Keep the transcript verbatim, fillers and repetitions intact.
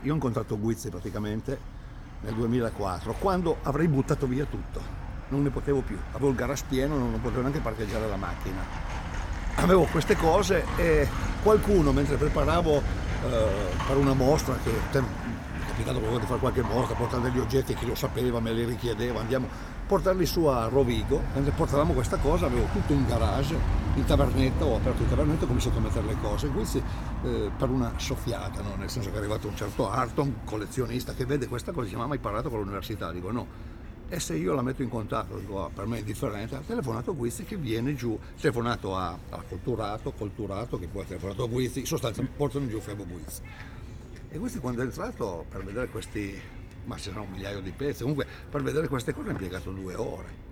Io ho incontrato Guizzi praticamente nel duemilaquattro, quando avrei buttato via tutto. Non ne potevo più, avevo il garage pieno, non potevo neanche parcheggiare la macchina. Avevo queste cose e qualcuno, mentre preparavo eh, per una mostra, che te- mi è capitato proprio di fare qualche mostra, portare degli oggetti, chi lo sapeva, me li richiedeva, andiamo a portarli su a Rovigo. Mentre portavamo questa cosa avevo tutto un garage in tavernetta, ho aperto il tavernetta e ho cominciato a mettere le cose. Questi eh, per una soffiata, no? Nel senso che è arrivato un certo Arton, collezionista, che vede questa cosa, dice: ma hai mai parlato con l'università? Dico no. E se io la metto in contatto, dico, "Ah, per me è indifferente", ha telefonato a Guizzi che viene giù, ha telefonato a, a Colturato, Colturato che poi ha telefonato a Guizzi, in sostanza portano giù Febo Guizzi. E Guizzi quando è entrato per vedere questi, ma c'erano un migliaio di pezzi, comunque per vedere queste cose ha impiegato due ore.